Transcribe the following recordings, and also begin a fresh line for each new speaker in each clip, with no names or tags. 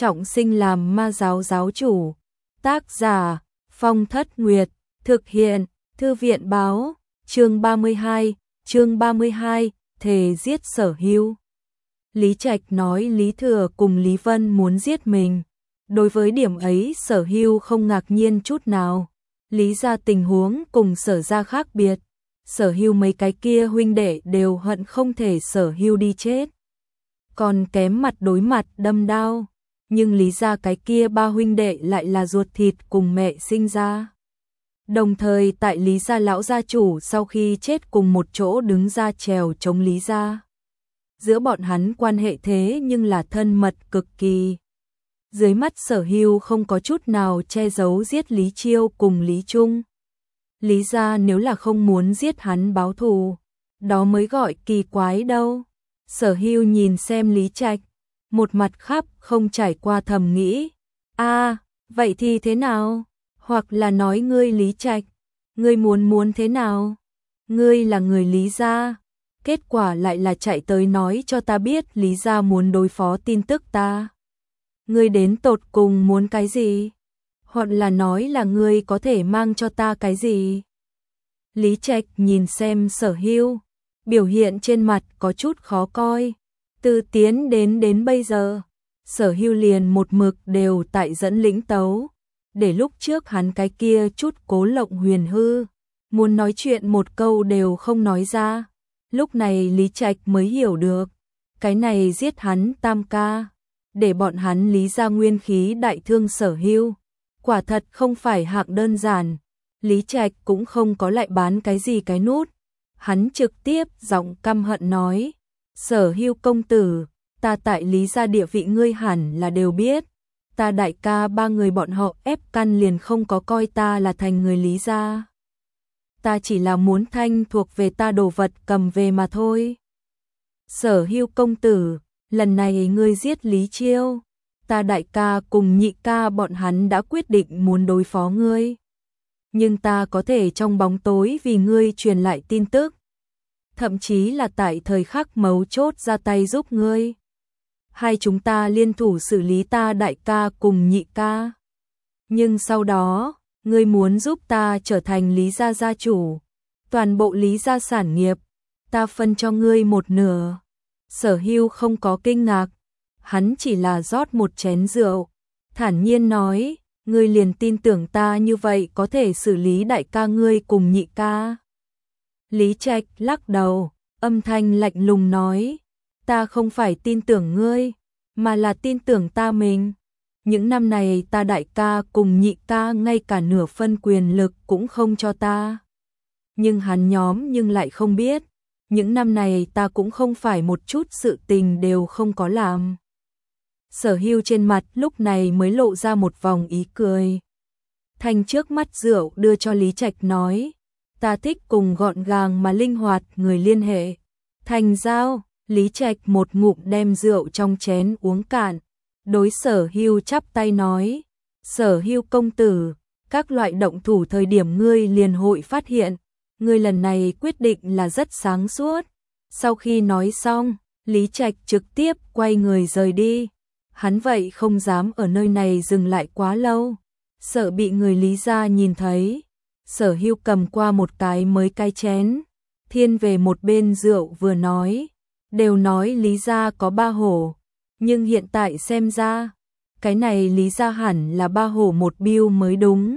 trọng sinh làm ma giáo giáo chủ. Tác giả Phong Thất Nguyệt, thực hiện Thư viện báo, chương 32, thề giết Sở Hưu. Lý Trạch nói Lý Thừa cùng Lý Vân muốn giết mình. Đối với điểm ấy Sở Hưu không ngạc nhiên chút nào. Lý gia tình huống cùng Sở gia khác biệt. Sở Hưu mấy cái kia huynh đệ đều hận không thể Sở Hưu đi chết, còn kém mặt đối mặt đâm đao. Nhưng Lý gia cái kia ba huynh đệ lại là ruột thịt cùng mẹ sinh ra. Đồng thời tại Lý gia lão gia chủ sau khi chết cùng một chỗ đứng ra trèo chống Lý gia. Giữa bọn hắn quan hệ thế nhưng là thân mật cực kỳ. Dưới mắt Sở Hưu không có chút nào che giấu giết Lý Chiêu cùng Lý Trung. Lý gia nếu là không muốn giết hắn báo thù, đó mới gọi kỳ quái đâu. Sở Hưu nhìn xem Lý Trạch, một mặt khắp không trải qua thầm nghĩ. Vậy thì thế nào? Hoặc là nói ngươi Lý Trạch, ngươi muốn thế nào? Ngươi là người Lý gia, kết quả lại là chạy tới nói cho ta biết Lý gia muốn đối phó tin tức ta. Ngươi đến tột cùng muốn cái gì? Hoặc là nói là ngươi có thể mang cho ta cái gì? Lý Trạch nhìn xem Sở Hưu, biểu hiện trên mặt có chút khó coi. Từ tiến đến bây giờ, Sở Hưu liền một mực đều tại dẫn lĩnh tấu. Để lúc trước hắn cái kia chút cố lộng huyền hư, muốn nói chuyện một câu đều không nói ra. Lúc này Lý Trạch mới hiểu được, cái này giết hắn tam ca, để bọn hắn Lý gia nguyên khí đại thương Sở Hưu, quả thật không phải hạng đơn giản. Lý Trạch cũng không có lại bán cái gì cái nút, hắn trực tiếp giọng căm hận nói: Sở Hưu công tử, ta tại Lý gia địa vị ngươi hẳn là đều biết, ta đại ca ba người bọn họ ép căn liền không có coi ta là thành người Lý gia. Ta chỉ là muốn thanh thuộc về ta đồ vật cầm về mà thôi. Sở Hưu công tử, lần này ngươi giết Lý Chiêu, ta đại ca cùng nhị ca bọn hắn đã quyết định muốn đối phó ngươi. Nhưng ta có thể trong bóng tối vì ngươi truyền lại tin tức, thậm chí là tại thời khắc mấu chốt ra tay giúp ngươi. Hai chúng ta liên thủ xử lý ta đại ca cùng nhị ca. Nhưng sau đó, ngươi muốn giúp ta trở thành Lý gia gia chủ, toàn bộ Lý gia sản nghiệp, ta phân cho ngươi một nửa. Sở Hưu không có kinh ngạc, hắn chỉ là rót một chén rượu, thản nhiên nói: ngươi liền tin tưởng ta như vậy có thể xử lý đại ca ngươi cùng nhị ca? Lý Trạch lắc đầu, âm thanh lạnh lùng nói: ta không phải tin tưởng ngươi, mà là tin tưởng ta mình. Những năm này ta đại ca cùng nhị ca ngay cả nửa phân quyền lực cũng không cho ta. Nhưng hắn nhóm nhưng lại không biết, những năm này ta cũng không phải một chút sự tình đều không có làm. Sở Hưu trên mặt lúc này mới lộ ra một vòng ý cười. Thanh trước mắt rượu đưa cho Lý Trạch nói: ta thích cùng gọn gàng mà linh hoạt người liên hệ. Thành giao. Lý Trạch một ngụm đem rượu trong chén uống cạn, đối Sở Hưu chắp tay nói: Sở Hưu công tử, các loại động thủ thời điểm ngươi liền hội phát hiện, ngươi lần này quyết định là rất sáng suốt. Sau khi nói xong, Lý Trạch trực tiếp quay người rời đi. Hắn vậy không dám ở nơi này dừng lại quá lâu, sợ bị người Lý gia nhìn thấy. Sở Hưu cầm qua một cái mới cái chén, thiên về một bên rượu vừa nói: đều nói Lý gia có ba hổ, nhưng hiện tại xem ra, cái này Lý gia hẳn là ba hổ một biêu mới đúng.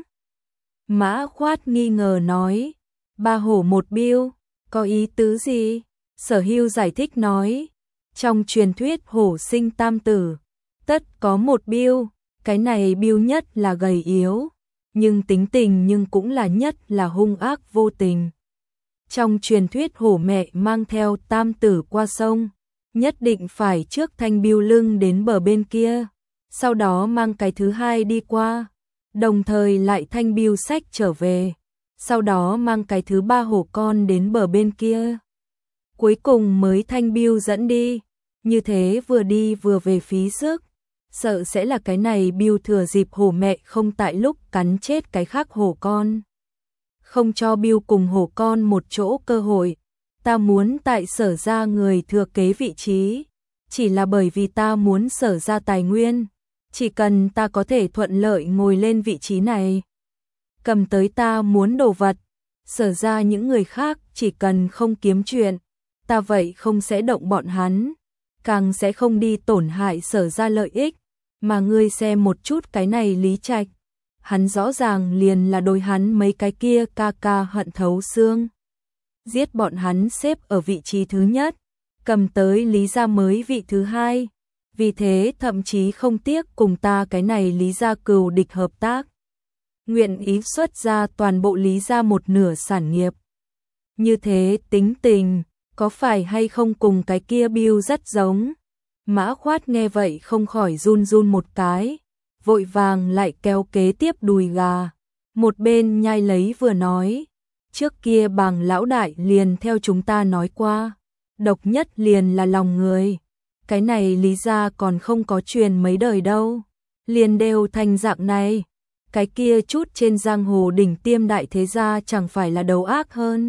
Mã Khoát nghi ngờ nói: ba hổ một biêu, có ý tứ gì? Sở Hưu giải thích nói: trong truyền thuyết hổ sinh tam tử, tất có một biêu, cái này biêu nhất là gầy yếu, nhưng tính tình nhưng cũng là nhất là hung ác vô tình. Trong truyền thuyết hổ mẹ mang theo tam tử qua sông, nhất định phải trước thanh biêu lưng đến bờ bên kia, sau đó mang cái thứ hai đi qua, đồng thời lại thanh biêu sách trở về, sau đó mang cái thứ ba hổ con đến bờ bên kia, cuối cùng mới thanh biêu dẫn đi. Như thế vừa đi vừa về phí sức, sợ sẽ là cái này biêu thừa dịp hổ mẹ không tại lúc cắn chết cái khác hổ con, không cho biêu cùng hổ con một chỗ cơ hội. Ta muốn tại Sở gia người thừa kế vị trí, chỉ là bởi vì ta muốn Sở gia tài nguyên, Chỉ cần ta có thể thuận lợi ngồi lên vị trí này, cầm tới ta muốn đồ vật, Sở ra những người khác chỉ cần không kiếm chuyện, ta vậy không sẽ động bọn hắn, càng sẽ không đi tổn hại Sở ra lợi ích, mà ngươi xem một chút cái này Lý Trạch, hắn rõ ràng liền là đối hắn mấy cái kia ca ca hận thấu xương. Giết bọn hắn xếp ở vị trí thứ nhất, cầm tới Lý gia mới vị thứ hai, vì thế thậm chí không tiếc cùng ta cái này Lý gia cừu địch hợp tác. Nguyện ý xuất ra toàn bộ Lý gia một nửa sản nghiệp. Như thế tính tình, có phải hay không cùng cái kia Bill rất giống? Mã Khoát nghe vậy không khỏi run run một cái, vội vàng lại kéo kế tiếp đùi gà. Một bên nhai lấy vừa nói, trước kia Bàng lão đại liền theo chúng ta nói qua, độc nhất liền là lòng người. Cái này Lý gia còn không có truyền mấy đời đâu, liền đều thành dạng này. Cái kia chút trên giang hồ đỉnh tiêm đại thế gia chẳng phải là đầu ác hơn.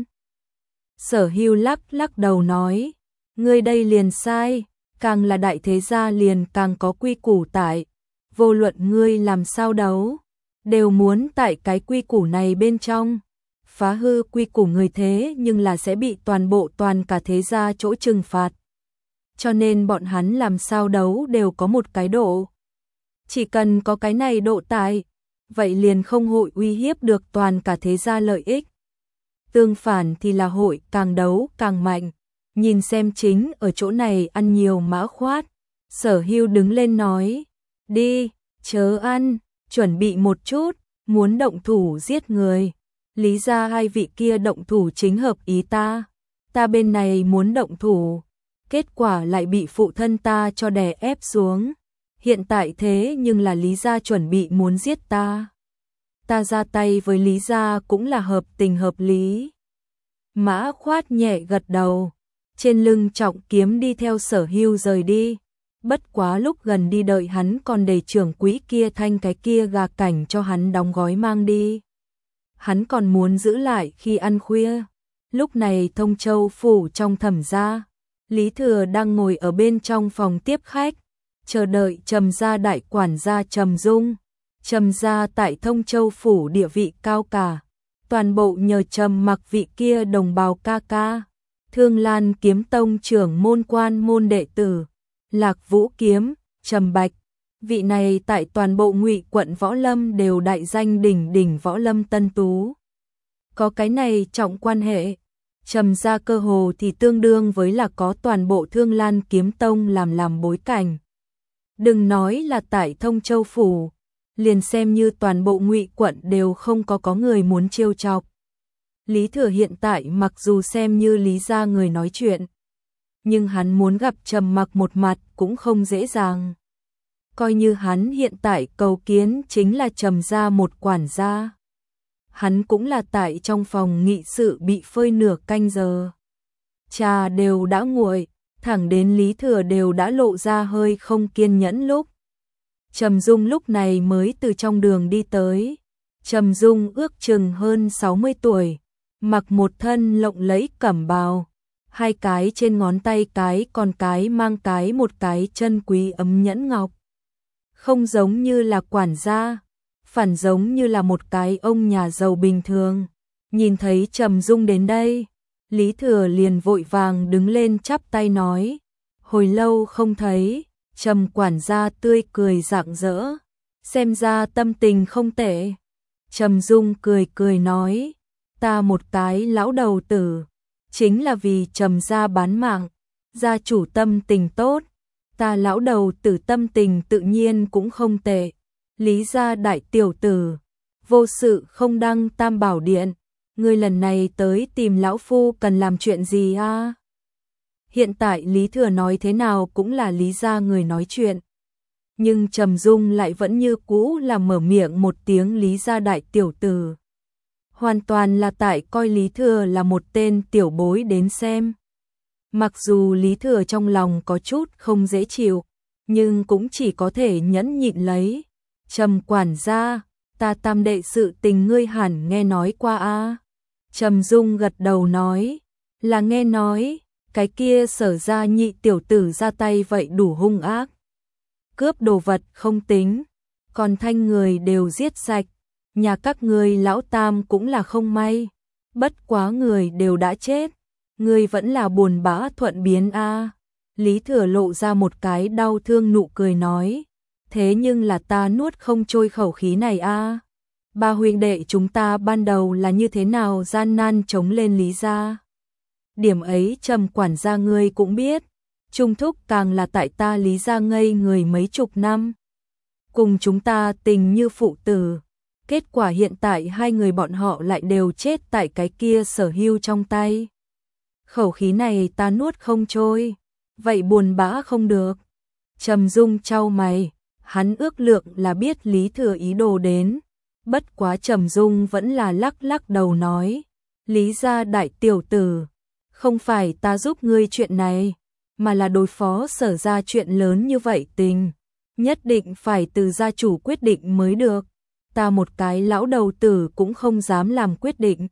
Sở Hưu lắc đầu nói, ngươi đây liền sai, càng là đại thế gia liền càng có quy củ tại, vô luận ngươi làm sao đấu, đều muốn tại cái quy củ này bên trong. Phá hư quy củ người thế nhưng là sẽ bị toàn cả thế gia chỗ trừng phạt. Cho nên bọn hắn làm sao đấu đều có một cái độ. Chỉ cần có cái này độ tại, vậy liền không hội uy hiếp được toàn cả thế gia lợi ích. Tương phản thì là hội càng đấu càng mạnh. Nhìn xem chính ở chỗ này ăn nhiều Mã Khoát. Sở Hưu đứng lên nói, đi, chớ ăn, chuẩn bị một chút, muốn động thủ giết người. Lý ra hai vị kia động thủ chính hợp ý ta. Ta bên này muốn động thủ, kết quả lại bị phụ thân ta cho đè ép xuống. Hiện tại thế nhưng là Lý gia chuẩn bị muốn giết ta. Ta ra tay với Lý gia cũng là hợp tình hợp lý. Mã Khoát nhẹ gật đầu, trên lưng trọng kiếm đi theo Sở Hưu rời đi. Bất quá lúc gần đi đợi hắn còn để trưởng quỹ kia thanh cái kia gà cảnh cho hắn đóng gói mang đi. Hắn còn muốn giữ lại khi ăn khuya. Lúc này Thông Châu phủ trong Thẩm gia, Lý Thừa đang ngồi ở bên trong phòng tiếp khách, chờ đợi Trầm gia đại quản gia Trầm Dung. Trầm gia tại Thông Châu phủ địa vị cao cả, toàn bộ nhờ Trầm Mặc vị kia đồng bào ca ca. Thương Lan Kiếm Tông trưởng môn quan môn đệ tử, Lạc Vũ Kiếm, Trầm Bạch, vị này tại toàn bộ Ngụy quận Võ Lâm đều đại danh đỉnh đỉnh Võ Lâm tân tú. Có cái này trọng quan hệ, Trầm gia cơ hồ thì tương đương với là có toàn bộ Thương Lan Kiếm Tông làm bối cảnh. Đừng nói là tại Thông Châu phủ, liền xem như toàn bộ Ngụy quận đều không có người muốn trêu chọc. Lý Thừa hiện tại mặc dù xem như Lý gia người nói chuyện, nhưng hắn muốn gặp Trầm Mặc một mặt cũng không dễ dàng. Coi như hắn hiện tại cầu kiến chính là Trầm gia một quản gia. Hắn cũng là tại trong phòng nghị sự bị phơi nửa canh giờ. Trà đều đã nguội, thẳng đến Lý Thừa đều đã lộ ra hơi không kiên nhẫn lúc. Trầm Dung lúc này mới từ trong đường đi tới. Trầm Dung ước chừng hơn 60 tuổi, mặc một thân lộng lẫy cẩm bào, hai cái trên ngón tay cái còn cái mang cái một cái chân quý ấm nhẫn ngọc. Không giống như là quản gia, phản giống như là một cái ông nhà giàu bình thường. Nhìn thấy Trầm Dung đến đây, Lý Thừa liền vội vàng đứng lên chắp tay nói, hồi lâu không thấy. Trầm quản gia tươi cười rạng rỡ, xem ra tâm tình không tệ. Trầm Dung cười nói, ta một cái lão đầu tử, chính là vì Trầm gia bán mạng, gia chủ tâm tình tốt, ta lão đầu tử tâm tình tự nhiên cũng không tệ. Lý gia đại tiểu tử, vô sự không đăng Tam Bảo Điện, ngươi lần này tới tìm lão phu cần làm chuyện gì a? Hiện tại Lý Thừa nói thế nào cũng là Lý gia người nói chuyện. Nhưng Trầm Dung lại vẫn như cũ là mở miệng một tiếng Lý gia đại tiểu tử. Hoàn toàn là tại coi Lý Thừa là một tên tiểu bối đến xem. Mặc dù Lý Thừa trong lòng có chút không dễ chịu, nhưng cũng chỉ có thể nhẫn nhịn lấy. Trầm quản gia, ta tam đệ sự tình ngươi hẳn nghe nói qua a. Trầm Dung gật đầu nói, là nghe nói. Cái kia Sở gia nhị tiểu tử ra tay vậy đủ hung ác. cướp đồ vật không tính, còn Thanh người đều giết sạch, nhà các ngươi lão tam cũng là không may, bất quá người đều đã chết, ngươi vẫn là buồn bã thuận biến a. Lý Thừa lộ ra một cái đau thương nụ cười nói, thế nhưng là ta nuốt không trôi khẩu khí này a. Ba huynh đệ chúng ta ban đầu là như thế nào gian nan chống lên Lý gia. Điểm ấy Trầm quản gia ngươi cũng biết, Trung thúc càng là tại ta Lý gia ngây người mấy chục năm. Cùng chúng ta tình như phụ tử, kết quả hiện tại hai người bọn họ lại đều chết tại cái kia Sở Hưu trong tay. Khẩu khí này ta nuốt không trôi, vậy buồn bã không được. Trầm Dung chau mày, hắn ước lượng là biết Lý Thừa ý đồ đến, bất quá Trầm Dung vẫn là lắc lắc đầu nói, Lý gia đại tiểu tử, không phải ta giúp ngươi chuyện này, mà là đối phó Sở ra chuyện lớn như vậy tình, nhất định phải từ gia chủ quyết định mới được, ta một cái lão đầu tử cũng không dám làm quyết định.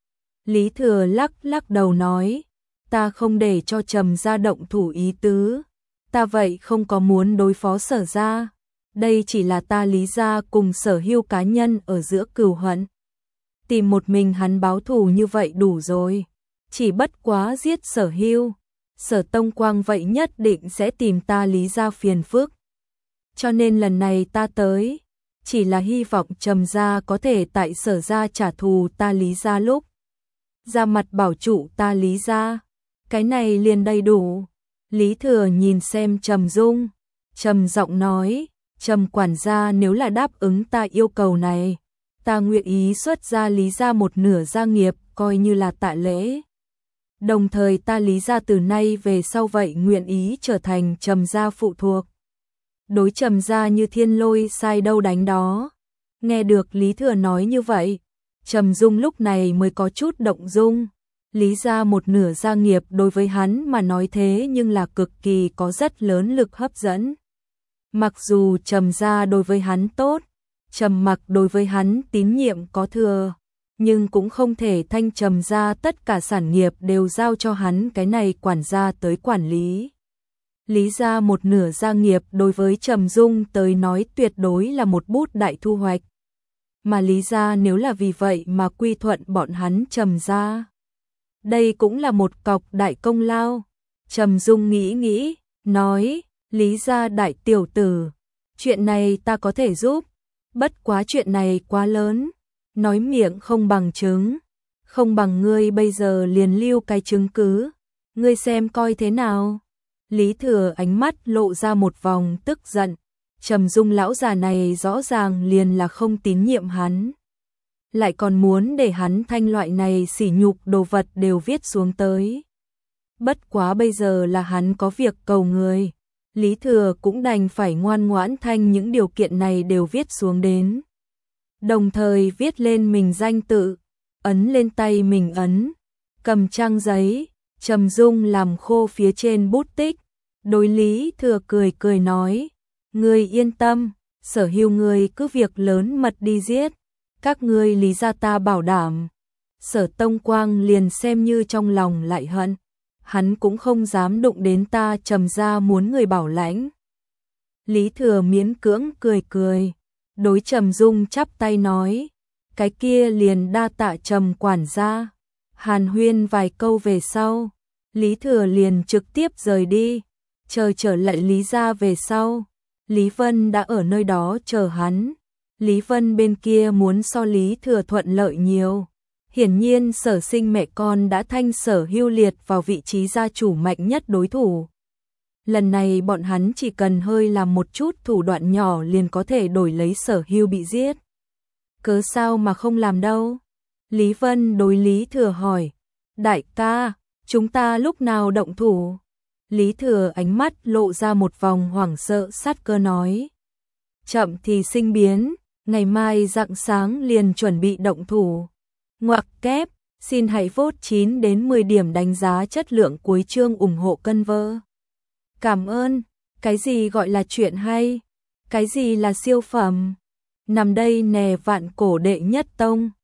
Lý Thừa lắc lắc đầu nói, ta không để cho Trầm gia động thủ ý tứ, ta vậy không có muốn đối phó Sở gia, đây chỉ là ta Lý gia cùng Sở Hưu cá nhân ở giữa cừu hận. Tìm một mình hắn báo thù như vậy đủ rồi, chỉ bất quá giết Sở Hưu, Sở Tông Quang vậy nhất định sẽ tìm ta Lý gia phiền phức. Cho nên lần này ta tới, chỉ là hy vọng Trầm gia có thể tại Sở gia trả thù ta Lý gia lúc ra mặt bảo trụ ta Lý gia, cái này liền đầy đủ. Lý Thừa nhìn xem Trầm Dung, trầm giọng nói, Trầm quản gia nếu là đáp ứng ta yêu cầu này, ta nguyện ý xuất ra Lý gia một nửa gia nghiệp coi như là tạ lễ. Đồng thời ta Lý gia từ nay về sau vậy nguyện ý trở thành Trầm gia phụ thuộc. Đối Trầm gia như thiên lôi sai đâu đánh đó. Nghe được Lý Thừa nói như vậy, Trầm Dung lúc này mới có chút động dung. Lý gia một nửa gia nghiệp đối với hắn mà nói thế nhưng là cực kỳ có rất lớn lực hấp dẫn. Mặc dù Trầm gia đối với hắn tốt, Trầm Mặc đối với hắn tín nhiệm có thừa, nhưng cũng không thể thanh Trầm gia tất cả sản nghiệp đều giao cho hắn cái này quản gia tới quản lý. Lý gia một nửa gia nghiệp đối với Trầm Dung tới nói tuyệt đối là một bút đại thu hoạch. Mà Lý gia nếu là vì vậy mà quy thuận bọn hắn Trầm gia, đây cũng là một cọc đại công lao. Trầm Dung nghĩ nghĩ, nói, Lý gia đại tiểu tử, chuyện này ta có thể giúp, bất quá chuyện này quá lớn, nói miệng không bằng chứng, không bằng ngươi bây giờ liền lưu cái chứng cứ, ngươi xem coi thế nào. Lý Thừa ánh mắt lộ ra một vòng tức giận, Trầm Dung lão già này rõ ràng liền là không tín nhiệm hắn, lại còn muốn để hắn thanh loại này sỉ nhục đồ vật đều viết xuống tới. Bất quá bây giờ là hắn có việc cầu người, Lý Thừa cũng đành phải ngoan ngoãn thanh những điều kiện này đều viết xuống đến. Đồng thời viết lên mình danh tự, ấn lên tay mình ấn, cầm trang giấy, Trầm Dung làm khô phía trên bút tích, đối Lý Thừa cười cười nói, ngươi yên tâm, Sở Hưu ngươi cứ việc lớn mật đi giết, các ngươi Lý gia ta bảo đảm. Sở Tông Quang liền xem như trong lòng lại hận, hắn cũng không dám đụng đến ta Trầm gia muốn người bảo lãnh. Lý Thừa miễn cưỡng cười cười, đối Trầm Dung chắp tay nói, cái kia liền đa tạ Trầm quản gia. Hàn huyên vài câu về sau, Lý Thừa liền trực tiếp rời đi, chờ trở lại Lý gia về sau, Lý Vân đã ở nơi đó chờ hắn. Lý Vân bên kia muốn so Lý Thừa thuận lợi nhiều. Hiển nhiên Sở Sinh mẹ con đã thanh Sở Hưu liệt vào vị trí gia chủ mạnh nhất đối thủ. Lần này bọn hắn chỉ cần hơi làm một chút thủ đoạn nhỏ liền có thể đổi lấy Sở Hưu bị giết. Cớ sao mà không làm đâu? Lý Vân đối Lý Thừa hỏi. Đại ca, chúng ta lúc nào động thủ? Lý Thừa ánh mắt lộ ra một vòng hoảng sợ sát cơ nói. Chậm thì sinh biến, ngày mai rạng sáng liền chuẩn bị động thủ. Ngoặc kép, xin hãy vote 9 đến 10 điểm đánh giá chất lượng cuối chương ủng hộ cân vơ. Cảm ơn, cái gì gọi là chuyện hay? Cái gì là siêu phẩm? Nằm đây nè vạn cổ đệ nhất tông.